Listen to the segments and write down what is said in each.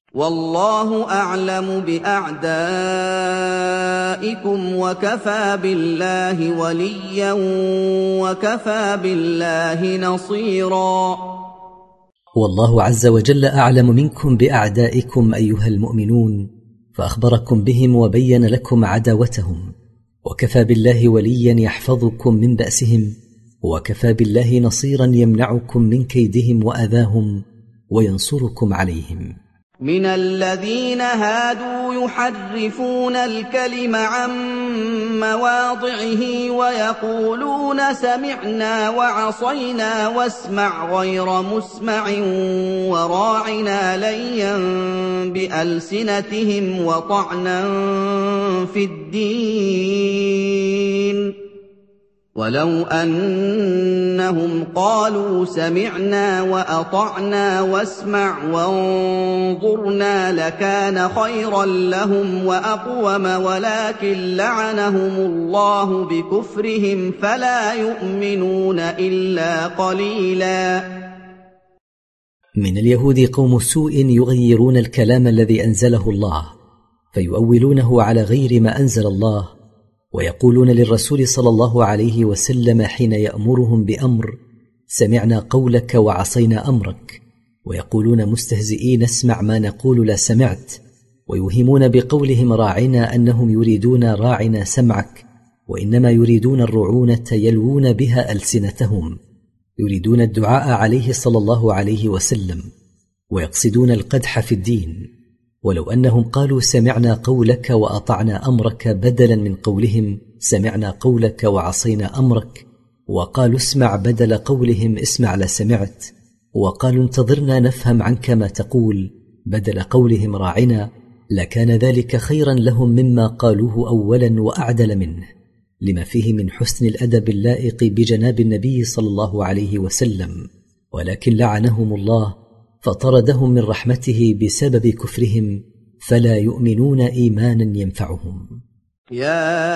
والله أعلم بأعدائكم وكفى بالله وليا وكفى بالله نصيرا. والله عز وجل أعلم منكم بأعدائكم أيها المؤمنون، فأخبركم بهم وبين لكم عداوتهم، وكفى بالله وليا يحفظكم من بأسهم، وكفى بالله نصيرا يمنعكم من كيدهم وأذاهم وينصركم عليهم. من الذين هادوا يحرفون الكلم عن مواضعه ويقولون سمعنا وعصينا واسمع غير مسمع وراعنا ليا بألسنتهم وطعنا في الدين، ولو أنهم قالوا سمعنا وأطعنا واسمع وانظرنا لكان خيرا لهم وأقوم، ولكن لعنهم الله بكفرهم فلا يؤمنون إلا قليلا. من اليهود قوم سوء يغيرون الكلام الذي أنزله الله فيؤولونه على غير ما أنزل الله، ويقولون للرسول صلى الله عليه وسلم حين يأمرهم بأمر سمعنا قولك وعصينا أمرك، ويقولون مستهزئين اسمع ما نقول لا سمعت، ويوهمون بقولهم راعنا أنهم يريدون راعنا سمعك، وإنما يريدون الرعونة يلوون بها ألسنتهم، يريدون الدعاء عليه صلى الله عليه وسلم، ويقصدون القدح في الدين. ولو أنهم قالوا سمعنا قولك وأطعنا أمرك بدلا من قولهم سمعنا قولك وعصينا أمرك، وقالوا اسمع بدل قولهم اسمع لا سمعت، وقالوا انتظرنا نفهم عنك ما تقول بدل قولهم راعنا، لكان ذلك خيرا لهم مما قالوه أولا وأعدل منه، لما فيه من حسن الأدب اللائق بجناب النبي صلى الله عليه وسلم. ولكن لعنهم الله فطردهم من رحمته بسبب كفرهم فلا يؤمنون إيمانا ينفعهم. يا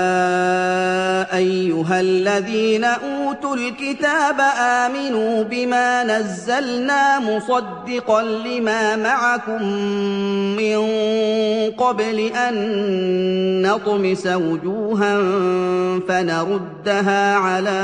أيها الذين أوتوا الكتاب آمنوا بما نزلنا مصدقا لما معكم من قبل أن نطمس وجوها فنردها على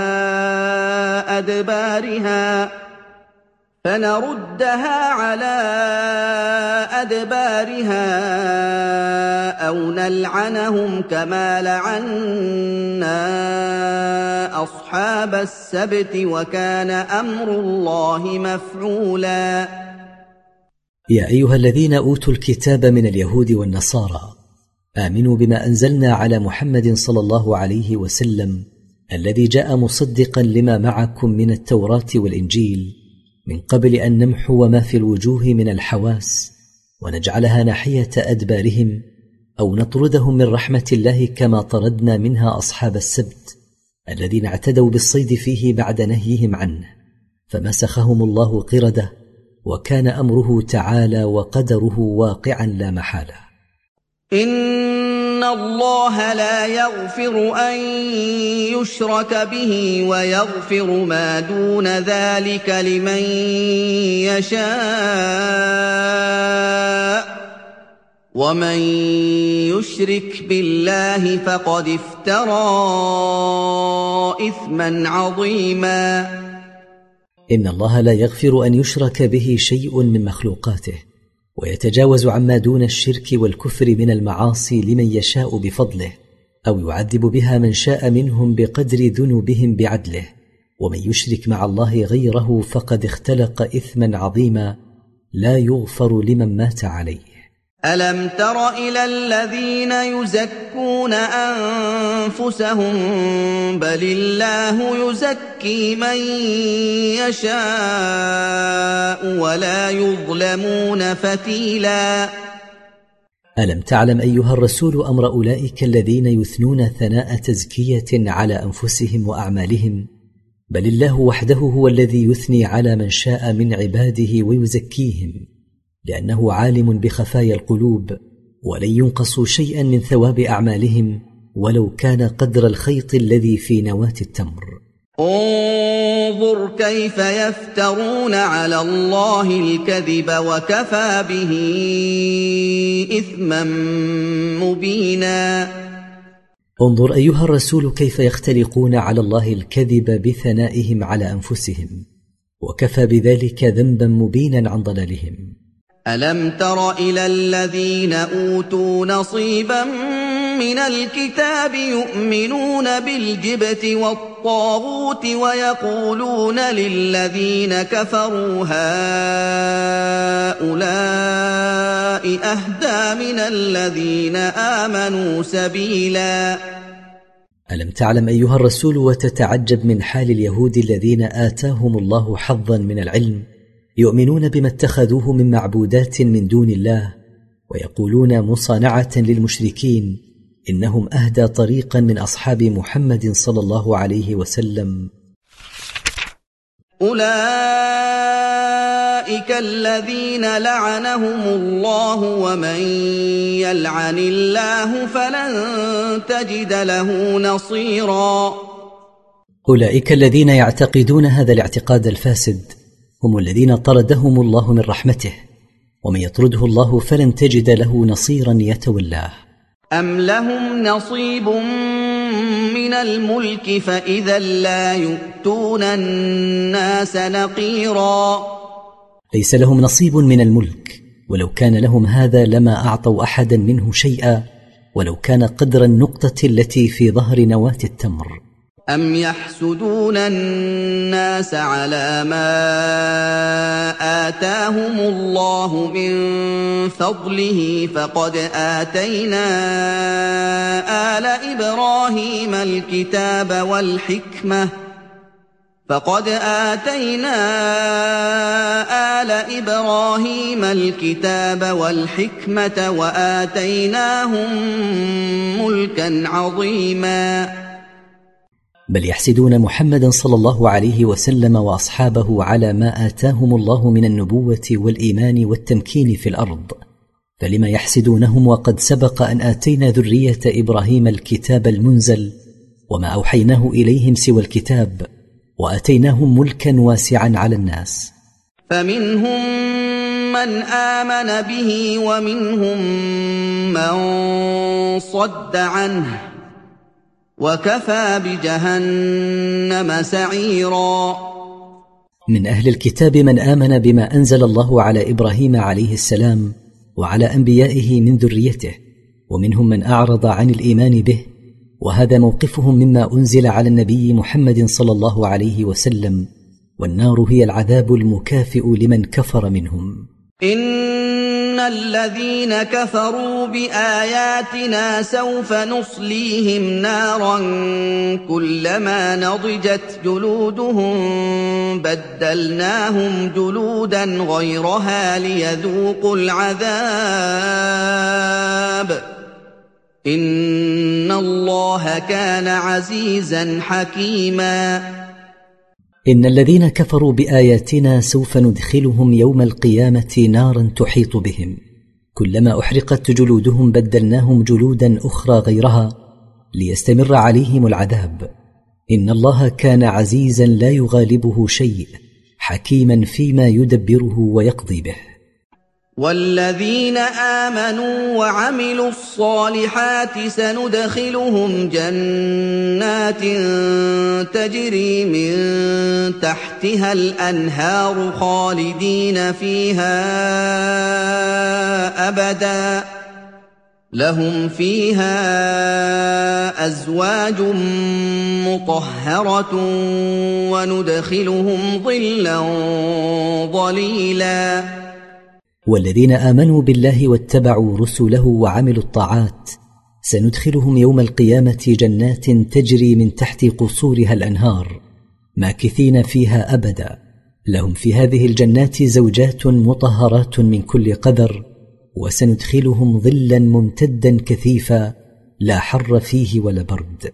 أدبارها أو نلعنهم كما لعنا أصحاب السبت وكان أمر الله مفعولا. يا أيها الذين أوتوا الكتاب من اليهود والنصارى آمنوا بما أنزلنا على محمد صلى الله عليه وسلم الذي جاء مصدقا لما معكم من التوراة والإنجيل، من قبل أن نمحو ما في الوجوه من الحواس ونجعلها ناحية أدبارهم أو نطردهم من رحمة الله كما طردنا منها أصحاب السبت الذين اعتدوا بالصيد فيه بعد نهيهم عنه، فمسخهم الله قردة، وكان أمره تعالى وقدره واقعا لا محالة. إن الله لا يغفر أن يشرك به ويغفر ما دون ذلك لمن يشاء، ومن يشرك بالله فقد افترى إثما عظيما. إن الله لا يغفر أن يشرك به شيء من مخلوقاته، ويتجاوز عما دون الشرك والكفر من المعاصي لمن يشاء بفضله، أو يعذب بها من شاء منهم بقدر ذنوبهم بعدله، ومن يشرك مع الله غيره فقد اختلق إثما عظيما لا يغفر لمن مات عليه. ألم تر إلى الذين يزكون أنفسهم بل الله يزكي من يشاء ولا يظلمون فتيلا. ألم تعلم أيها الرسول أمر أولئك الذين يثنون ثناء تزكية على أنفسهم وأعمالهم، بل الله وحده هو الذي يثني على من شاء من عباده ويزكيهم، لأنه عالم بخفايا القلوب، ولن ينقصوا شيئا من ثواب أعمالهم ولو كان قدر الخيط الذي في نواة التمر. انظُرْ كَيْفَ يَفْتَرُونَ عَلَى اللَّهِ الْكَذِبَ وَكَفَىٰ بِهِ إِثْمًا مُّبِينًا. انظر أيها الرسول كيف يختلقون على الله الكذب بثنائهم على أنفسهم، وكفى بذلك ذنبا مبينا عن ضلالهم. أَلَمْ تَرَ إِلَى الَّذِينَ أُوتُوا نَصِيبًا مِّنَ الْكِتَابِ يُؤْمِنُونَ بِالْجِبْتِ وَالطَّاغُوتِ وَيَقُولُونَ لِلَّذِينَ كَفَرُوا هَٰؤُلَاءِ أَهْدَىٰ مِنَ الَّذِينَ آمَنُوا سَبِيلًا. ألم تعلم أيها الرسول وتتعجب من حال اليهود الذين آتاهم الله حظا من العلم، يؤمنون بما اتخذوه من معبودات من دون الله، ويقولون مصانعة للمشركين إنهم أهدى طريقا من أصحاب محمد صلى الله عليه وسلم. أولئك الذين لعنهم الله، ومن يلعن الله فلن تجد له نصيرا. أولئك الذين يعتقدون هذا الاعتقاد الفاسد هم الذين طردهم الله من رحمته، ومن يطرده الله فلن تجد له نصيرا يتولاه. أم لهم نصيب من الملك فإذا لا يؤتون الناس نقيرا. ليس لهم نصيب من الملك، ولو كان لهم هذا لما أعطوا أحدا منه شيئا، ولو كان قدر النقطة التي في ظهر نواة التمر. أم يحسدون الناس على ما آتاهم الله من فضله فقد آتينا آل إبراهيم الكتاب والحكمة وآتيناهم ملكا عظيما. بل يحسدون محمدا صلى الله عليه وسلم وأصحابه على ما آتاهم الله من النبوة والإيمان والتمكين في الأرض، فلما يحسدونهم وقد سبق أن آتينا ذرية إبراهيم الكتاب المنزل وما أوحيناه إليهم سوى الكتاب، وآتيناهم ملكا واسعا على الناس. فمنهم من آمن به ومنهم من صد عنه، وكفى بجهنم سعيرا. من أهل الكتاب من آمن بما أنزل الله على إبراهيم عليه السلام وعلى أنبيائه من ذريته، ومنهم من أعرض عن الإيمان به، وهذا موقفهم مما أنزل على النبي محمد صلى الله عليه وسلم، والنار هي العذاب المكافئ لمن كفر منهم. إن الذين كفروا بآياتنا سوف نصليهم نارا كلما نضجت جلودهم بدلناهم جلودا غيرها ليذوقوا العذاب إن الله كان عزيزا حكيما. إن الذين كفروا بآياتنا سوف ندخلهم يوم القيامة نارا تحيط بهم، كلما أحرقت جلودهم بدلناهم جلودا أخرى غيرها ليستمر عليهم العذاب. إن الله كان عزيزا لا يغالبه شيء، حكيما فيما يدبره ويقضي به. والذين آمنوا وعملوا الصالحات سندخلهم جنات تجري من تحتها الأنهار خالدين فيها أبدا لهم فيها أزواج مطهرة وندخلهم ظلا ظليلا. والذين آمنوا بالله واتبعوا رسله وعملوا الطاعات سندخلهم يوم القيامة جنات تجري من تحت قصورها الأنهار ماكثين فيها أبدا، لهم في هذه الجنات زوجات مطهرات من كل قدر، وسندخلهم ظلا ممتدا كثيفا لا حر فيه ولا برد.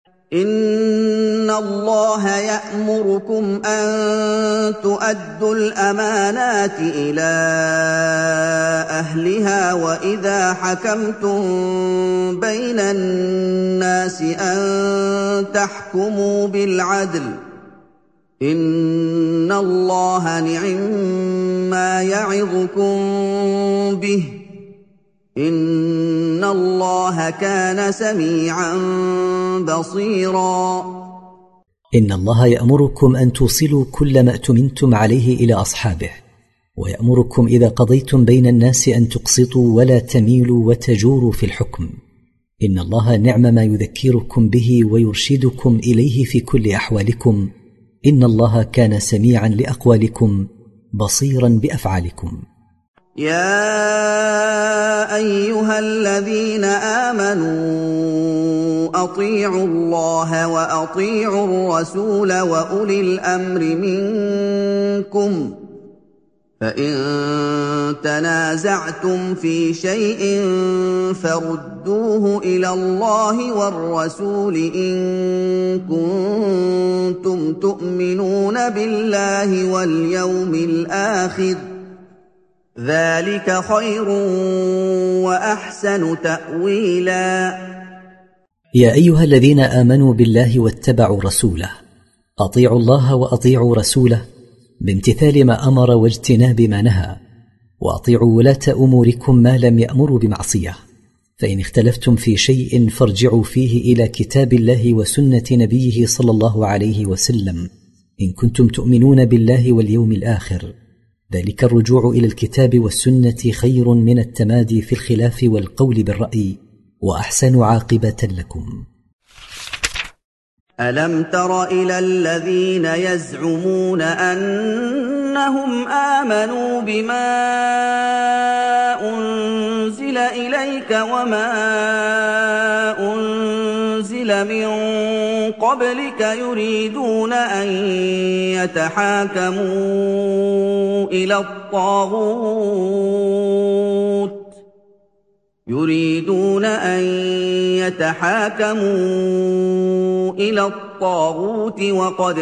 إن الله يأمركم أن تؤدوا الأمانات إلى أهلها وإذا حكمتم بين الناس أن تحكموا بالعدل إِنَّ اللَّهَ نِعِمَّا يَعِظُكُم بِهِ ۗ إِنَّ اللَّهَ كَانَ سَمِيعًا بَصِيرًا. إن الله يأمركم أن توصلوا كل ما اؤتمنتم عليه إلى أصحابه، ويأمركم إذا قضيتم بين الناس أن تقسطوا ولا تميلوا وتجوروا في الحكم. إن الله نعم ما يذكركم به ويرشدكم إليه في كل أحوالكم. إن الله كان سميعا لأقوالكم بصيرا بأفعالكم. يا أيها الذين آمنوا أطيعوا الله وأطيعوا الرسول وأولي الأمر منكم، فإن تنازعتم في شيء فردوه إلى الله والرسول إن كنتم تؤمنون بالله واليوم الآخر، ذلك خير وأحسن تأويلا. يا أيها الذين آمنوا بالله واتبعوا رسوله، أطيعوا الله وأطيعوا رسوله بامتثال ما أمر واجتناب ما نهى، وأطيعوا ولاة أموركم ما لم يأمروا بمعصية. فإن اختلفتم في شيء فارجعوا فيه إلى كتاب الله وسنة نبيه صلى الله عليه وسلم إن كنتم تؤمنون بالله واليوم الآخر، ذلك الرجوع إلى الكتاب والسنة خير من التمادي في الخلاف والقول بالرأي، وأحسن عاقبة لكم. ألم تر إلى الذين يزعمون أنهم آمنوا بما أنزل إليك وما أنزل من قبلك يريدون أن يتحاكموا إلى الطاغوت وقد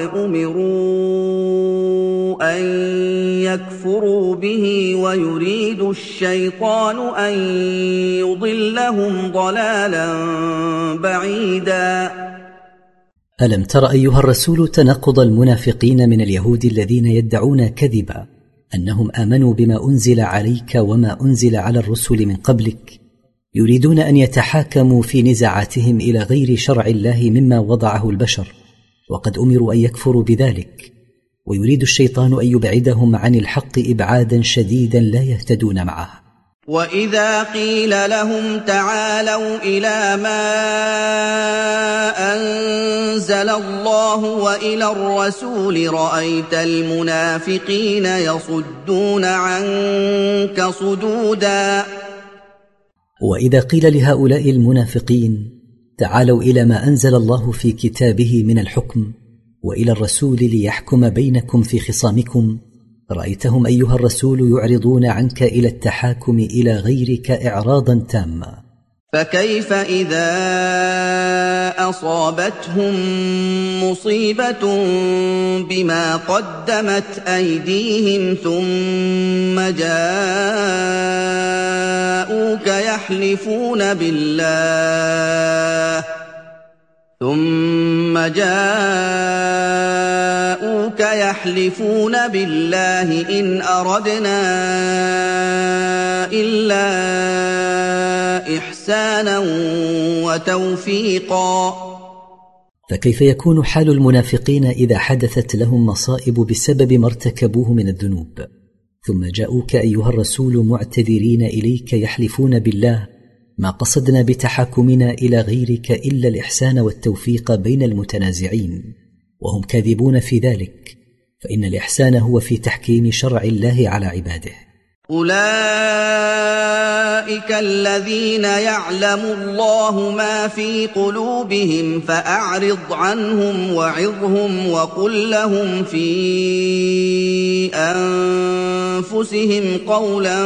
أمروا أن يكفروا به ويريد الشيطان أن يضلهم ضلالا بعيدا. ألم تر أيها الرسول تناقض المنافقين من اليهود الذين يدعون كذبا أنهم آمنوا بما أنزل عليك وما أنزل على الرسل من قبلك، يريدون أن يتحاكموا في نزاعاتهم إلى غير شرع الله مما وضعه البشر، وقد أمروا أن يكفروا بذلك، ويريد الشيطان أن يبعدهم عن الحق إبعادا شديدا لا يهتدون معه. وإذا قيل لهم تعالوا إلى ما أنزل الله وإلى الرسول رأيت المنافقين يصدون عنك صدودا. وإذا قيل لهؤلاء المنافقين تعالوا إلى ما أنزل الله في كتابه من الحكم وإلى الرسول ليحكم بينكم في خصامكم، رأيتهم أيها الرسول يعرضون عنك إلى التحاكم إلى غيرك إعراضا تاما. فكيف إذا أصابتهم مصيبة بما قدمت أيديهم ثم جاءوك يحلفون بالله إن أردنا إلا إحسانا وتوفيقا. فكيف يكون حال المنافقين إذا حدثت لهم مصائب بسبب ما ارتكبوه من الذنوب، ثم جاءوك أيها الرسول معتذرين إليك يحلفون بالله ما قصدنا بتحاكمنا إلى غيرك إلا الإحسان والتوفيق بين المتنازعين، وهم كاذبون في ذلك، فإن الإحسان هو في تحكيم شرع الله على عباده. أولئك الذين يعلم الله ما في قلوبهم فأعرض عنهم وعظهم وقل لهم في أنفسهم قولا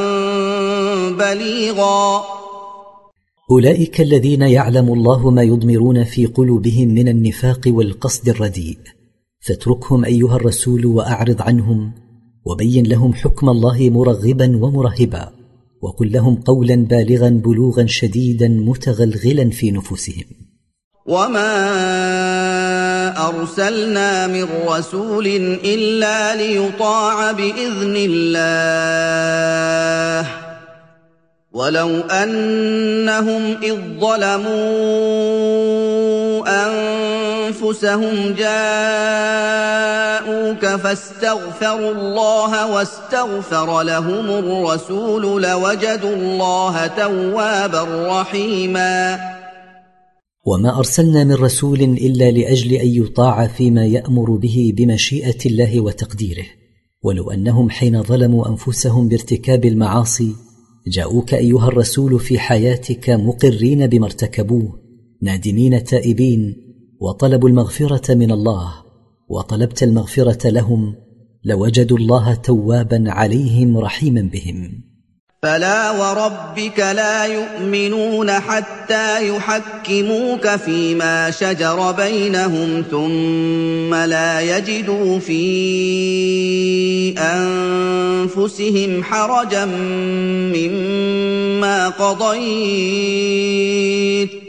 بليغا. أولئك الذين يعلم الله ما يضمرون في قلوبهم من النفاق والقصد الرديء، فاتركهم أيها الرسول وأعرض عنهم، وبين لهم حكم الله مرغبا ومرهبا، وقل لهم قولا بالغا بلوغا شديدا متغلغلا في نفوسهم. وما أرسلنا من رسول إلا ليطاع بإذن الله ولو أنهم إذ ظلموا أنفسهم جاءوك فاستغفروا الله واستغفر لهم الرسول لوجدوا الله توابا رحيما. وما أرسلنا من رسول إلا لأجل أن يطاع فيما يأمر به بمشيئة الله وتقديره، ولو أنهم حين ظلموا أنفسهم بارتكاب المعاصي جاءوك أيها الرسول في حياتك مقرين بما ارتكبوه نادمين تائبين وطلبوا المغفرة من الله وطلبت المغفرة لهم لوجدوا الله توابا عليهم رحيما بهم. فلا وربك لا يؤمنون حتى يحكموك فيما شجر بينهم ثم لا يجدوا في أنفسهم حرجا مما قضيت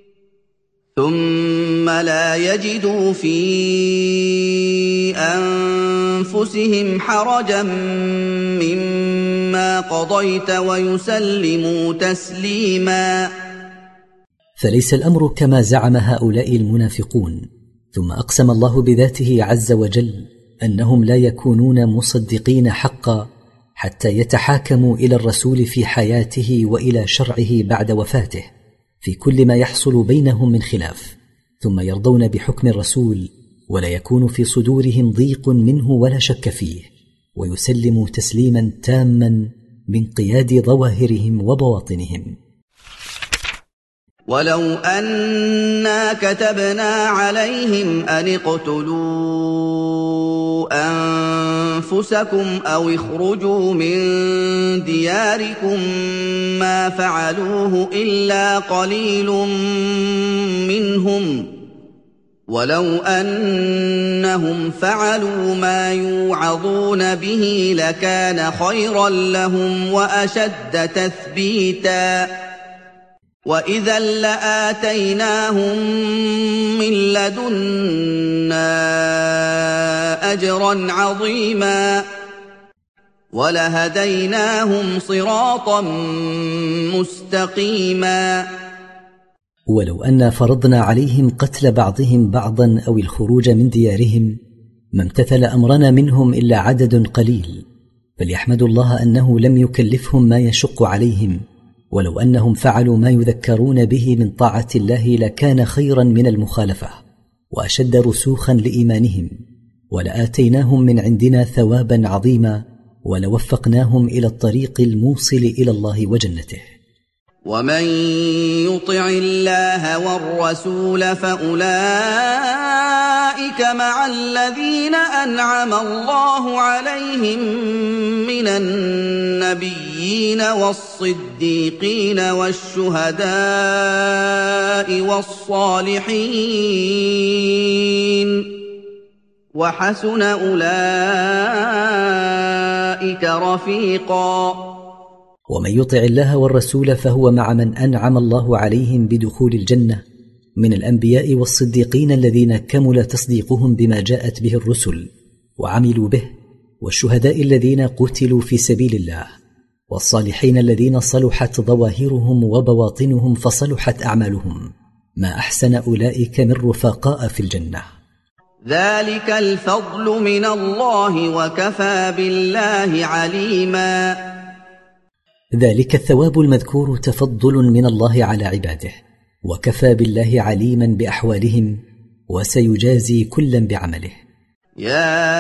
ويسلموا تسليما. فليس الأمر كما زعم هؤلاء المنافقون. ثم أقسم الله بذاته عز وجل أنهم لا يكونون مصدقين حقا حتى يتحاكموا إلى الرسول في حياته وإلى شرعه بعد وفاته في كل ما يحصل بينهم من خلاف، ثم يرضون بحكم الرسول ولا يكون في صدورهم ضيق منه ولا شك فيه، ويسلموا تسليما تاما بانقياد ظواهرهم وبواطنهم. ولو أنا كتبنا عليهم أن اقتلوا أنفسكم أو اخرجوا من دياركم ما فعلوه إلا قليل منهم ولو أنهم فعلوا ما يوعظون به لكان خيرا لهم وأشد تثبيتا وإذا لآتيناهم من لدنا أجرا عظيما ولهديناهم صراطا مستقيما. ولو أن فرضنا عليهم قتل بعضهم بعضا أو الخروج من ديارهم ما امتثل أمرنا منهم إلا عدد قليل، فليحمدوا الله أنه لم يكلفهم ما يشق عليهم، ولو أنهم فعلوا ما يذكرون به من طاعة الله لكان خيرا من المخالفة وأشد رسوخا لإيمانهم، ولآتيناهم من عندنا ثوابا عظيما ولوفقناهم إلى الطريق الموصل إلى الله وجنته. ومن يطع الله والرسول فأولئك مع الذين أنعم الله عليهم من النبيين والصديقين والشهداء والصالحين وحسن أولئك رفيقا. ومن يطع الله والرسول فهو مع من أنعم الله عليهم بدخول الجنة من الأنبياء والصديقين الذين كمل تصديقهم بما جاءت به الرسل وعملوا به، والشهداء الذين قتلوا في سبيل الله، والصالحين الذين صلحت ظواهرهم وبواطنهم فصلحت أعمالهم، ما أحسن أولئك من رفقاء في الجنة. ذلك الفضل من الله وكفى بالله عليما. ذلك الثواب المذكور تفضل من الله على عباده، وكفى بالله عليما بأحوالهم وسيجازي كلا بعمله. يا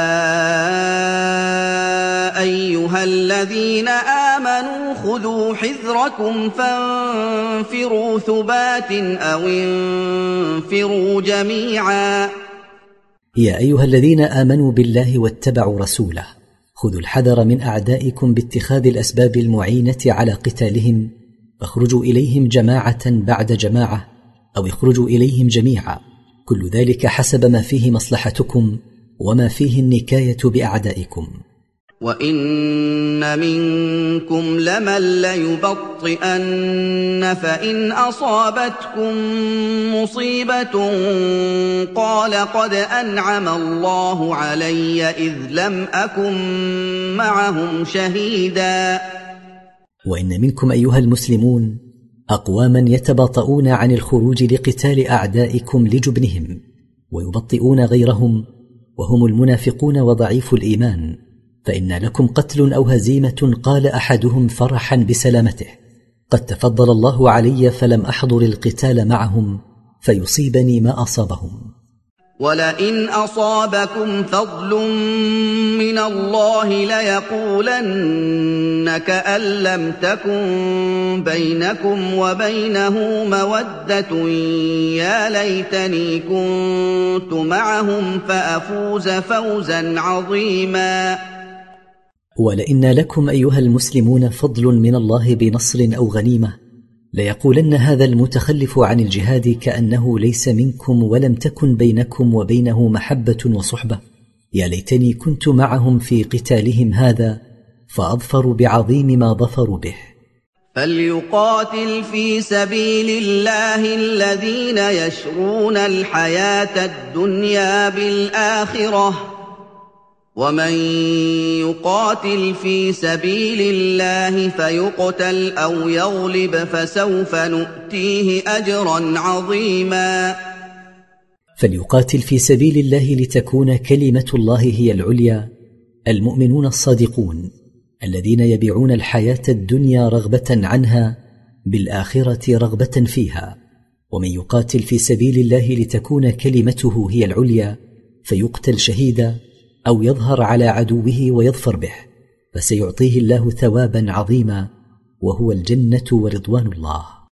أيها الذين آمنوا خذوا حذركم فانفروا ثبات أو انفروا جميعا. يا أيها الذين آمنوا بالله واتبعوا رسوله خذوا الحذر من أعدائكم باتخاذ الأسباب المعينة على قتالهم، فاخرجوا إليهم جماعة بعد جماعة أو اخرجوا إليهم جميعا، كل ذلك حسب ما فيه مصلحتكم وما فيه النكاية بأعدائكم. وَإِنَّ مِنكُمْ لَمَن لَّيُبَطِّئَنَّ فَإِنْ أَصَابَتْكُم مُّصِيبَةٌ قَالَ قَدْ أَنْعَمَ اللَّهُ عَلَيَّ إِذْ لَمْ أَكُن مَّعَهُمْ شَهِيدًا. وإن منكم أيها المسلمون أقواما يتباطؤون عن الخروج لقتال أعدائكم لجبنهم، ويبطئون غيرهم وهم المنافقون وضعيف الإيمان، فإن لكم قتل أو هزيمة قال أحدهم فرحا بسلامته: قد تفضل الله علي فلم أحضر القتال معهم فيصيبني ما أصابهم. وَلَئِنْ أَصَابَكُمْ فَضْلٌ مِّنَ اللَّهِ لَيَقُولَنَّ كَأَن لَّمْ تَكُن بَيْنَكُمْ وَبَيْنَهُ مَوَدَّةٌ يَا لَيْتَنِي كُنتُ مَعَهُمْ فَأَفُوزَ فَوْزًا عَظِيمًا. ولئن لكم أيها المسلمون فضل من الله بنصر أو غنيمة ليقولن هذا المتخلف عن الجهاد كأنه ليس منكم ولم تكن بينكم وبينه محبة وصحبة: يا ليتني كنت معهم في قتالهم هذا فأظفروا بعظيم ما ظفروا به. فليقاتل في سبيل الله الذين يشرون الحياة الدنيا بالآخرة، ومن يقاتل في سبيل الله فيقتل أو يغلب فسوف نؤتيه أجرا عظيما. فليقاتل في سبيل الله لتكون كلمة الله هي العليا المؤمنون الصادقون الذين يبيعون الحياة الدنيا رغبة عنها بالآخرة رغبة فيها. ومن يقاتل في سبيل الله لتكون كلمته هي العليا فيقتل شهيدا أو يظهر على عدوه ويظفر به، فسيعطيه الله ثوابا عظيما وهو الجنة ورضوان الله.